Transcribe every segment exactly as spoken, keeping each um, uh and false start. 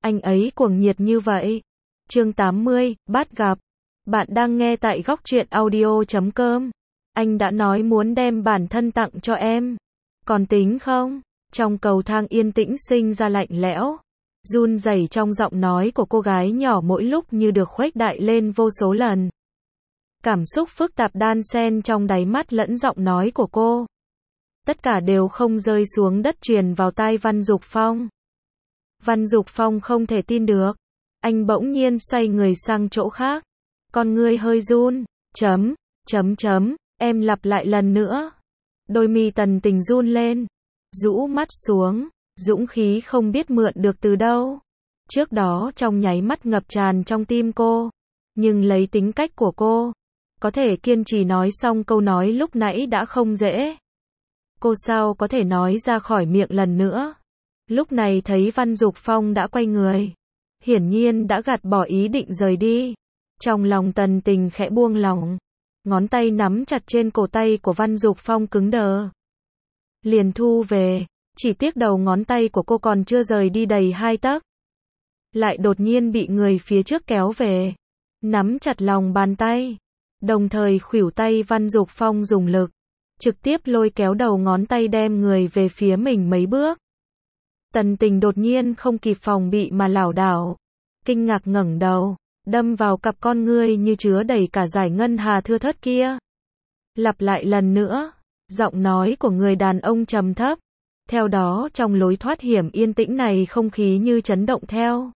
anh ấy cuồng nhiệt như vậy. Chương tám mươi, bắt gặp. Bạn đang nghe tại góc truyện audio chấm com. Anh đã nói muốn đem bản thân tặng cho em. Còn tính không? Trong cầu thang yên tĩnh sinh ra lạnh lẽo. Run rẩy trong giọng nói của cô gái nhỏ mỗi lúc như được khuếch đại lên vô số lần. Cảm xúc phức tạp đan xen trong đáy mắt lẫn giọng nói của cô. Tất cả đều không rơi xuống đất truyền vào tai Văn Dục Phong. Văn Dục Phong không thể tin được. Anh bỗng nhiên xoay người sang chỗ khác. Con ngươi hơi run. Chấm, chấm chấm, em lặp lại lần nữa. Đôi mi Tần Tình run lên. Rũ mắt xuống. Dũng khí không biết mượn được từ đâu. Trước đó trong nháy mắt ngập tràn trong tim cô. Nhưng lấy tính cách của cô, có thể kiên trì nói xong câu nói lúc nãy đã không dễ. Cô sao có thể nói ra khỏi miệng lần nữa. Lúc này thấy Văn Dục Phong đã quay người. Hiển nhiên đã gạt bỏ ý định rời đi. Trong lòng Tần Tình khẽ buông lỏng. Ngón tay nắm chặt trên cổ tay của Văn Dục Phong cứng đờ. Liền thu về. Chỉ tiếc đầu ngón tay của cô còn chưa rời đi đầy hai tấc. Lại đột nhiên bị người phía trước kéo về. Nắm chặt lòng bàn tay. Đồng thời khuỷu tay Văn Dục Phong dùng lực. Trực tiếp lôi kéo đầu ngón tay đem người về phía mình mấy bước. Tần Tình đột nhiên không kịp phòng bị mà lảo đảo. Kinh ngạc ngẩng đầu. Đâm vào cặp con ngươi như chứa đầy cả dải ngân hà thưa thớt kia. Lặp lại lần nữa. Giọng nói của người đàn ông trầm thấp. Theo đó trong lối thoát hiểm yên tĩnh này không khí như chấn động theo.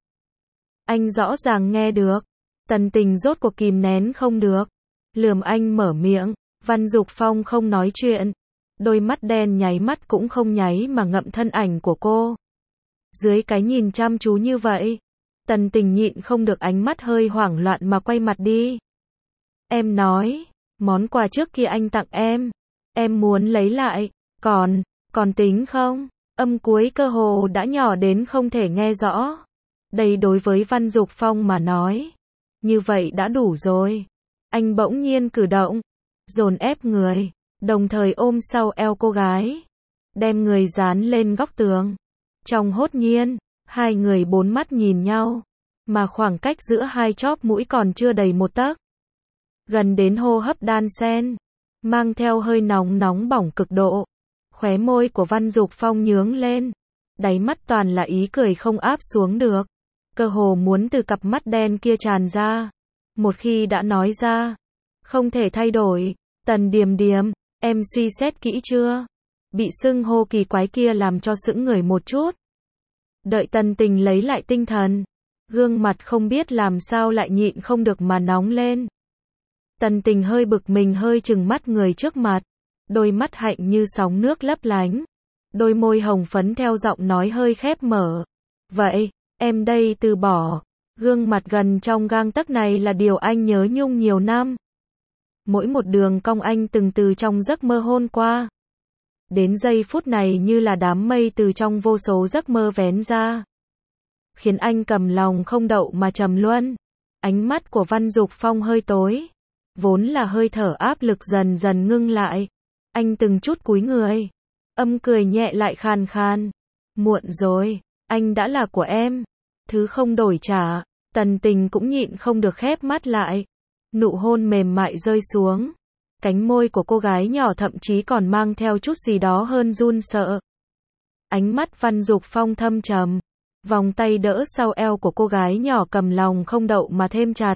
Anh rõ ràng nghe được. Tần Tình rốt cuộc kìm nén không được. Lườm anh mở miệng. Văn Dục Phong không nói chuyện. Đôi mắt đen nháy mắt cũng không nháy mà ngậm thân ảnh của cô. Dưới cái nhìn chăm chú như vậy, Tần Tình nhịn không được ánh mắt hơi hoảng loạn mà quay mặt đi. Em nói, món quà trước kia anh tặng em, em muốn lấy lại, còn, còn tính không? Âm cuối cơ hồ đã nhỏ đến không thể nghe rõ. Đây đối với Văn Dục Phong mà nói, như vậy đã đủ rồi. Anh bỗng nhiên cử động, dồn ép người, đồng thời ôm sau eo cô gái, đem người dán lên góc tường. Trong hốt nhiên, hai người bốn mắt nhìn nhau, mà khoảng cách giữa hai chóp mũi còn chưa đầy một tấc. Gần đến hô hấp đan xen, mang theo hơi nóng nóng bỏng cực độ. Khóe môi của Văn Dục Phong nhướng lên, đáy mắt toàn là ý cười không áp xuống được, cơ hồ muốn từ cặp mắt đen kia tràn ra. Một khi đã nói ra, không thể thay đổi. Tần Điềm Điềm, em suy xét kỹ chưa? Bị xưng hô kỳ quái kia làm cho sững người một chút. Đợi Tần Tình lấy lại tinh thần, gương mặt không biết làm sao lại nhịn không được mà nóng lên. Tần Tình hơi bực mình hơi trừng mắt người trước mặt, đôi mắt hạnh như sóng nước lấp lánh, đôi môi hồng phấn theo giọng nói hơi khép mở. Vậy, em đây từ bỏ. Gương mặt gần trong gang tấc này là điều anh nhớ nhung nhiều năm. Mỗi một đường cong anh từng từ trong giấc mơ hôn qua. Đến giây phút này như là đám mây từ trong vô số giấc mơ vén ra. Khiến anh cầm lòng không đậu mà trầm luân. Ánh mắt của Văn Dục Phong hơi tối. Vốn là hơi thở áp lực dần dần ngưng lại. Anh từng chút cúi người. Âm cười nhẹ lại khàn khàn. Muộn rồi, anh đã là của em. Thứ không đổi trả. Tần Tình cũng nhịn không được khép mắt lại. Nụ hôn mềm mại rơi xuống. Cánh môi của cô gái nhỏ thậm chí còn mang theo chút gì đó hơn run sợ. Ánh mắt Văn Dục Phong thâm trầm. Vòng tay đỡ sau eo của cô gái nhỏ cầm lòng không đậu mà thêm chặt.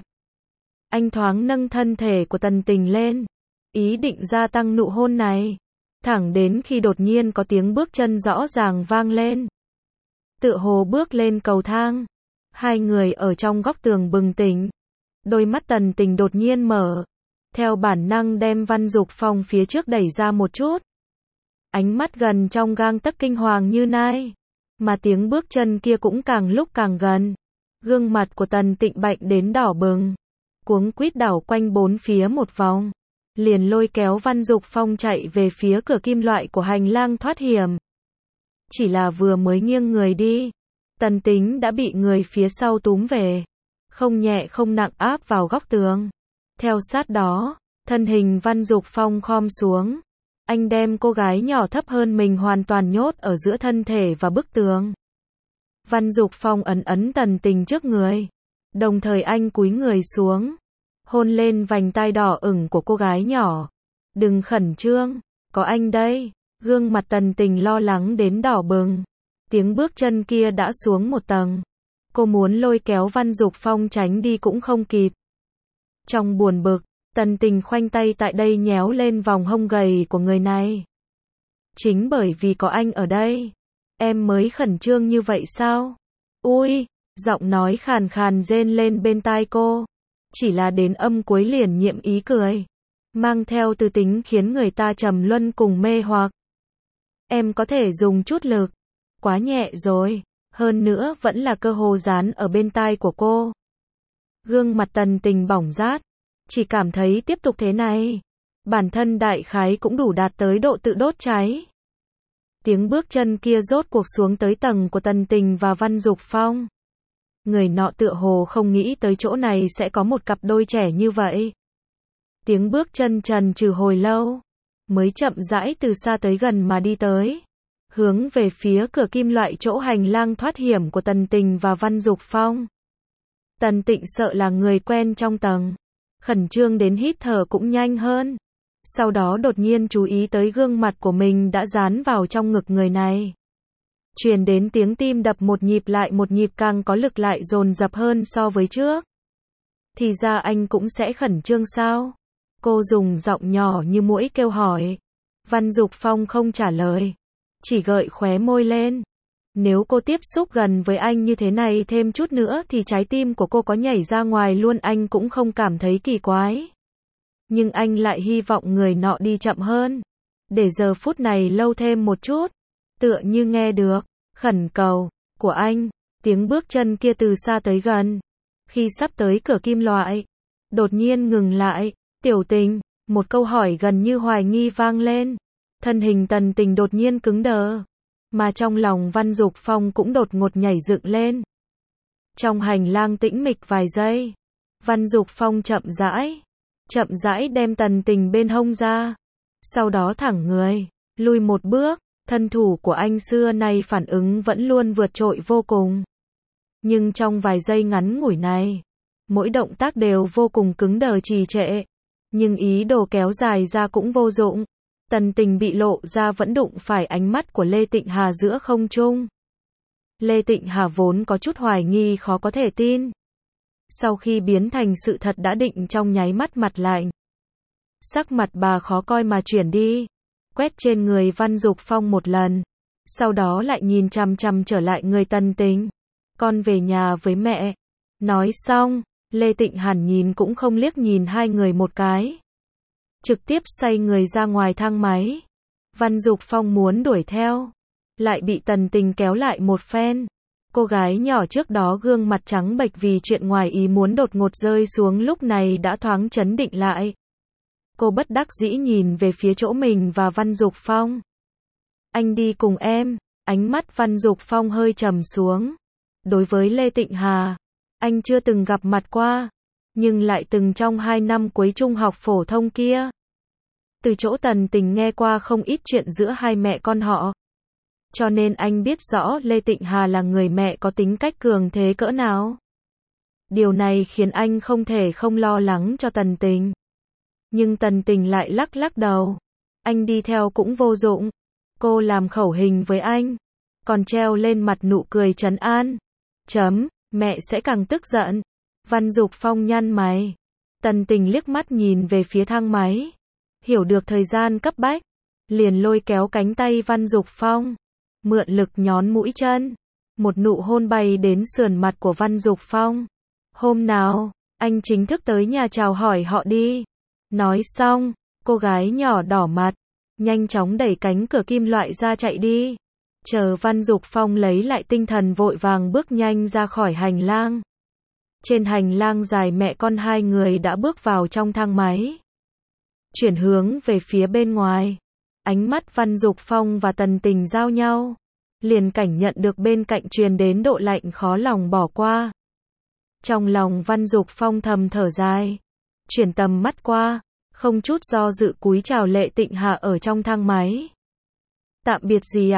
Anh thoáng nâng thân thể của Tần Tình lên. Ý định gia tăng nụ hôn này. Thẳng đến khi đột nhiên có tiếng bước chân rõ ràng vang lên. Tựa hồ bước lên cầu thang. Hai người ở trong góc tường bừng tỉnh. Đôi mắt Tần Tình đột nhiên mở. Theo bản năng đem Văn Dục Phong phía trước đẩy ra một chút. Ánh mắt gần trong gang tấc kinh hoàng như nai. Mà tiếng bước chân kia cũng càng lúc càng gần. Gương mặt của Tần Tịnh bạnh đến đỏ bừng. Cuống quýt đảo quanh bốn phía một vòng. Liền lôi kéo Văn Dục Phong chạy về phía cửa kim loại của hành lang thoát hiểm. Chỉ là vừa mới nghiêng người đi. Tần Tính đã bị người phía sau túm về. Không nhẹ không nặng áp vào góc tường. Theo sát đó, thân hình Văn Dục Phong khom xuống. Anh đem cô gái nhỏ thấp hơn mình hoàn toàn nhốt ở giữa thân thể và bức tường. Văn Dục Phong ấn ấn Tần Tình trước người. Đồng thời anh cúi người xuống, hôn lên vành tai đỏ ửng của cô gái nhỏ. Đừng khẩn trương, có anh đây. Gương mặt Tần Tình lo lắng đến đỏ bừng. Tiếng bước chân kia đã xuống một tầng. Cô muốn lôi kéo Văn Dục Phong tránh đi cũng không kịp. Trong buồn bực, Tần Tình khoanh tay tại đây nhéo lên vòng hông gầy của người này. Chính bởi vì có anh ở đây, em mới khẩn trương như vậy sao? Ui, giọng nói khàn khàn rên lên bên tai cô. Chỉ là đến âm cuối liền nhiệm ý cười, mang theo tư tính khiến người ta trầm luân cùng mê hoặc. Em có thể dùng chút lực. Quá nhẹ rồi. Hơn nữa vẫn là cơ hồ dán ở bên tai của cô. Gương mặt Tần Tình bỏng rát. Chỉ cảm thấy tiếp tục thế này, bản thân đại khái cũng đủ đạt tới độ tự đốt cháy. Tiếng bước chân kia rốt cuộc xuống tới tầng của Tần Tình và Văn Dục Phong. Người nọ tựa hồ không nghĩ tới chỗ này sẽ có một cặp đôi trẻ như vậy. Tiếng bước chân trần trừ hồi lâu, mới chậm rãi từ xa tới gần mà đi tới, hướng về phía cửa kim loại chỗ hành lang thoát hiểm của Tần Tình và Văn Dục Phong. Tần Tịnh sợ là người quen trong tầng, khẩn trương đến hít thở cũng nhanh hơn. Sau đó đột nhiên chú ý tới gương mặt của mình đã dán vào trong ngực người này. Truyền đến tiếng tim đập một nhịp lại một nhịp càng có lực lại dồn dập hơn so với trước. Thì ra anh cũng sẽ khẩn trương sao? Cô dùng giọng nhỏ như muỗi kêu hỏi. Văn Dục Phong không trả lời, chỉ gợi khóe môi lên. Nếu cô tiếp xúc gần với anh như thế này thêm chút nữa thì trái tim của cô có nhảy ra ngoài luôn anh cũng không cảm thấy kỳ quái. Nhưng anh lại hy vọng người nọ đi chậm hơn, để giờ phút này lâu thêm một chút. Tựa như nghe được khẩn cầu của anh, tiếng bước chân kia từ xa tới gần. Khi sắp tới cửa kim loại, đột nhiên ngừng lại. Tiểu Tình, một câu hỏi gần như hoài nghi vang lên. Thân hình Tần Tình đột nhiên cứng đờ, mà trong lòng Văn Dục Phong cũng đột ngột nhảy dựng lên. Trong hành lang tĩnh mịch vài giây, Văn Dục Phong chậm rãi, chậm rãi đem Tần Tình bên hông ra, sau đó thẳng người, lùi một bước. Thân thủ của anh xưa nay phản ứng vẫn luôn vượt trội vô cùng. Nhưng trong vài giây ngắn ngủi này, mỗi động tác đều vô cùng cứng đờ trì trệ. Nhưng ý đồ kéo dài ra cũng vô dụng. Tần Tình bị lộ ra vẫn đụng phải ánh mắt của Lê Tịnh Hà giữa không trung. Lê Tịnh Hà vốn có chút hoài nghi khó có thể tin. Sau khi biến thành sự thật đã định trong nháy mắt mặt lạnh. Sắc mặt bà khó coi mà chuyển đi. Quét trên người Văn Dục Phong một lần. Sau đó lại nhìn chằm chằm trở lại người Tần Tình. Con về nhà với mẹ. Nói xong, Lê Tịnh Hàn nhìn cũng không liếc nhìn hai người một cái. Trực tiếp xoay người ra ngoài thang máy. Văn Dục Phong muốn đuổi theo, lại bị Tần Tình kéo lại một phen. Cô gái nhỏ trước đó gương mặt trắng bệch vì chuyện ngoài ý muốn đột ngột rơi xuống lúc này đã thoáng chấn định lại. Cô bất đắc dĩ nhìn về phía chỗ mình và Văn Dục Phong. Anh đi cùng em. Ánh mắt Văn Dục Phong hơi trầm xuống. Đối với Lê Tịnh Hà, anh chưa từng gặp mặt qua, nhưng lại từng trong hai năm cuối trung học phổ thông kia. Từ chỗ Tần Tình nghe qua không ít chuyện giữa hai mẹ con họ. Cho nên anh biết rõ Lê Tịnh Hà là người mẹ có tính cách cường thế cỡ nào. Điều này khiến anh không thể không lo lắng cho Tần Tình. Nhưng Tần Tình lại lắc lắc đầu. Anh đi theo cũng vô dụng. Cô làm khẩu hình với anh, còn treo lên mặt nụ cười trấn an. Chấm, mẹ sẽ càng tức giận. Văn Dục Phong nhăn mày. Tần Tình liếc mắt nhìn về phía thang máy. Hiểu được thời gian cấp bách, liền lôi kéo cánh tay Văn Dục Phong, mượn lực nhón mũi chân. Một nụ hôn bay đến sườn mặt của Văn Dục Phong. Hôm nào, anh chính thức tới nhà chào hỏi họ đi. Nói xong, cô gái nhỏ đỏ mặt, nhanh chóng đẩy cánh cửa kim loại ra chạy đi. Chờ Văn Dục Phong lấy lại tinh thần vội vàng bước nhanh ra khỏi hành lang. Trên hành lang dài mẹ con hai người đã bước vào trong thang máy. Chuyển hướng về phía bên ngoài. Ánh mắt Văn Dục Phong và Tần Tình giao nhau. Liền cảnh nhận được bên cạnh truyền đến độ lạnh khó lòng bỏ qua. Trong lòng Văn Dục Phong thầm thở dài. Chuyển tầm mắt qua, không chút do dự cúi chào Lê Tịnh Hà ở trong thang máy. Tạm biệt gì ạ?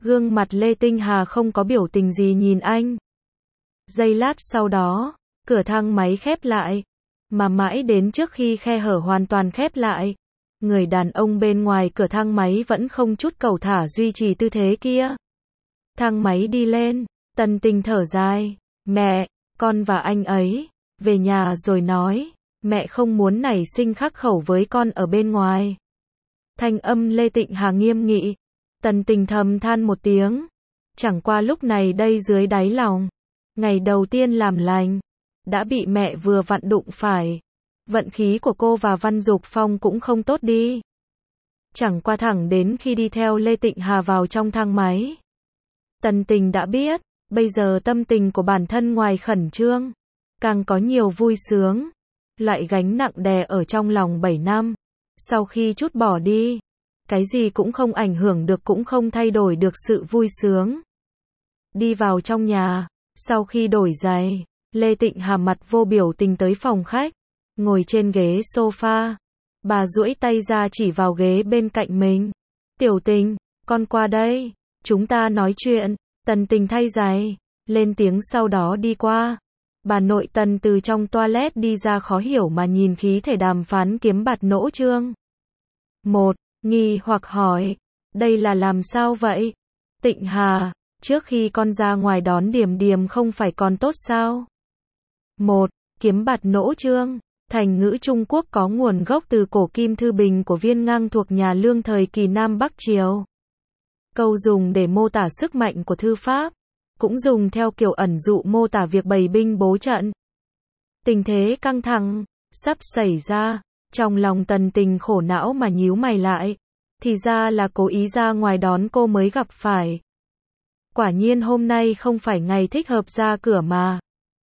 Gương mặt Lê Tinh Hà không có biểu tình gì nhìn anh. Giây lát sau đó, cửa thang máy khép lại. Mà mãi đến trước khi khe hở hoàn toàn khép lại, người đàn ông bên ngoài cửa thang máy vẫn không chút cẩu thả duy trì tư thế kia. Thang máy đi lên, Tần Tình thở dài. Mẹ, con và anh ấy, về nhà rồi nói. Mẹ không muốn nảy sinh khắc khẩu với con ở bên ngoài. Thanh âm Lê Tịnh Hà nghiêm nghị. Tần Tình thầm than một tiếng. Chẳng qua lúc này đây dưới đáy lòng, ngày đầu tiên làm lành, đã bị mẹ vừa vặn đụng phải. Vận khí của cô và Văn Dục Phong cũng không tốt đi. Chẳng qua thẳng đến khi đi theo Lê Tịnh Hà vào trong thang máy, Tần Tình đã biết, bây giờ tâm tình của bản thân ngoài khẩn trương, càng có nhiều vui sướng. Loại gánh nặng đè ở trong lòng bảy năm, sau khi trút bỏ đi, cái gì cũng không ảnh hưởng được cũng không thay đổi được sự vui sướng. Đi vào trong nhà, sau khi đổi giày, Lê Tịnh Hà mặt vô biểu tình tới phòng khách, ngồi trên ghế sofa. Bà duỗi tay ra chỉ vào ghế bên cạnh mình. Tiểu Tình, con qua đây, chúng ta nói chuyện. Tần Tình thay giày, lên tiếng sau đó đi qua. Bà nội Tần từ trong toilet đi ra khó hiểu mà nhìn khí thể đàm phán kiếm bạt nỗ trương. Một, nghi hoặc hỏi, đây là làm sao vậy? Tịnh Hà, trước khi con ra ngoài đón Điềm Điềm không phải còn tốt sao? Một, kiếm bạt nỗ trương, thành ngữ Trung Quốc có nguồn gốc từ cổ kim thư bình của Viên Ngang thuộc nhà Lương thời kỳ Nam Bắc Triều. Câu dùng để mô tả sức mạnh của thư pháp, cũng dùng theo kiểu ẩn dụ mô tả việc bày binh bố trận. Tình thế căng thẳng sắp xảy ra, trong lòng Tần Tình khổ não mà nhíu mày lại, thì ra là cố ý ra ngoài đón cô mới gặp phải. Quả nhiên hôm nay không phải ngày thích hợp ra cửa mà.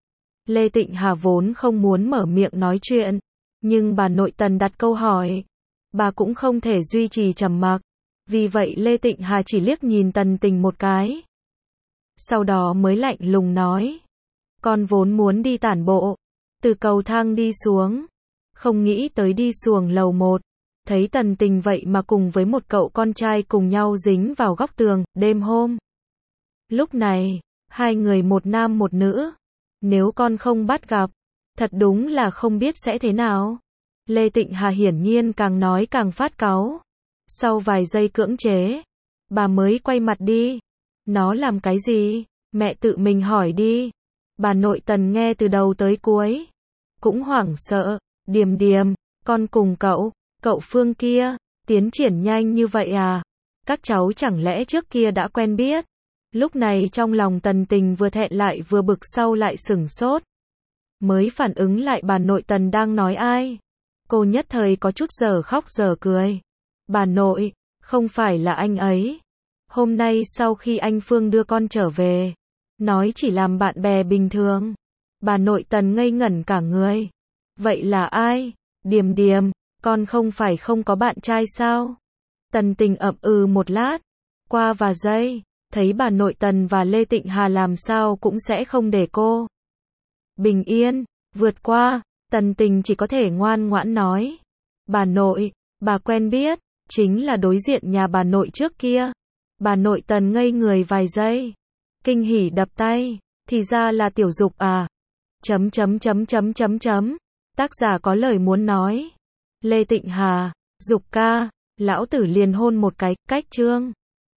Lê Tịnh Hà vốn không muốn mở miệng nói chuyện, nhưng bà nội Tần đặt câu hỏi, bà cũng không thể duy trì trầm mặc. Vì vậy Lê Tịnh Hà chỉ liếc nhìn Tần Tình một cái. Sau đó mới lạnh lùng nói, con vốn muốn đi tản bộ, từ cầu thang đi xuống, không nghĩ tới đi xuồng lầu một, thấy Tần Tình vậy mà cùng với một cậu con trai cùng nhau dính vào góc tường, đêm hôm. Lúc này, hai người một nam một nữ, nếu con không bắt gặp, thật đúng là không biết sẽ thế nào. Lê Tịnh Hà hiển nhiên càng nói càng phát cáu. Sau vài giây cưỡng chế, bà mới quay mặt đi. Nó làm cái gì? Mẹ tự mình hỏi đi. Bà nội Tần nghe từ đầu tới cuối, cũng hoảng sợ. Điềm Điềm, con cùng cậu, cậu Phương kia, tiến triển nhanh như vậy à? Các cháu chẳng lẽ trước kia đã quen biết? Lúc này trong lòng Tần Tình vừa thẹn lại vừa bực sau lại sửng sốt. Mới phản ứng lại bà nội Tần đang nói ai. Cô nhất thời có chút giờ khóc giờ cười. Bà nội, không phải là anh ấy. Hôm nay sau khi anh Phương đưa con trở về, nói chỉ làm bạn bè bình thường. Bà nội Tần ngây ngẩn cả người. Vậy là ai? Điềm Điềm, con không phải không có bạn trai sao? Tần Tình ậm ừ một lát. Qua và giây, thấy bà nội Tần và Lê Tịnh Hà làm sao cũng sẽ không để cô bình yên vượt qua. Tần Tình chỉ có thể ngoan ngoãn nói, bà nội, bà quen biết, chính là đối diện nhà bà nội trước kia. Bà nội Tần ngây người vài giây, kinh hỉ đập tay, thì ra là Tiểu Dục à? Chấm chấm chấm chấm chấm chấm. Tác giả có lời muốn nói. Lê Tịnh Hà, Dục ca, lão tử liền hôn một cái, cách chương.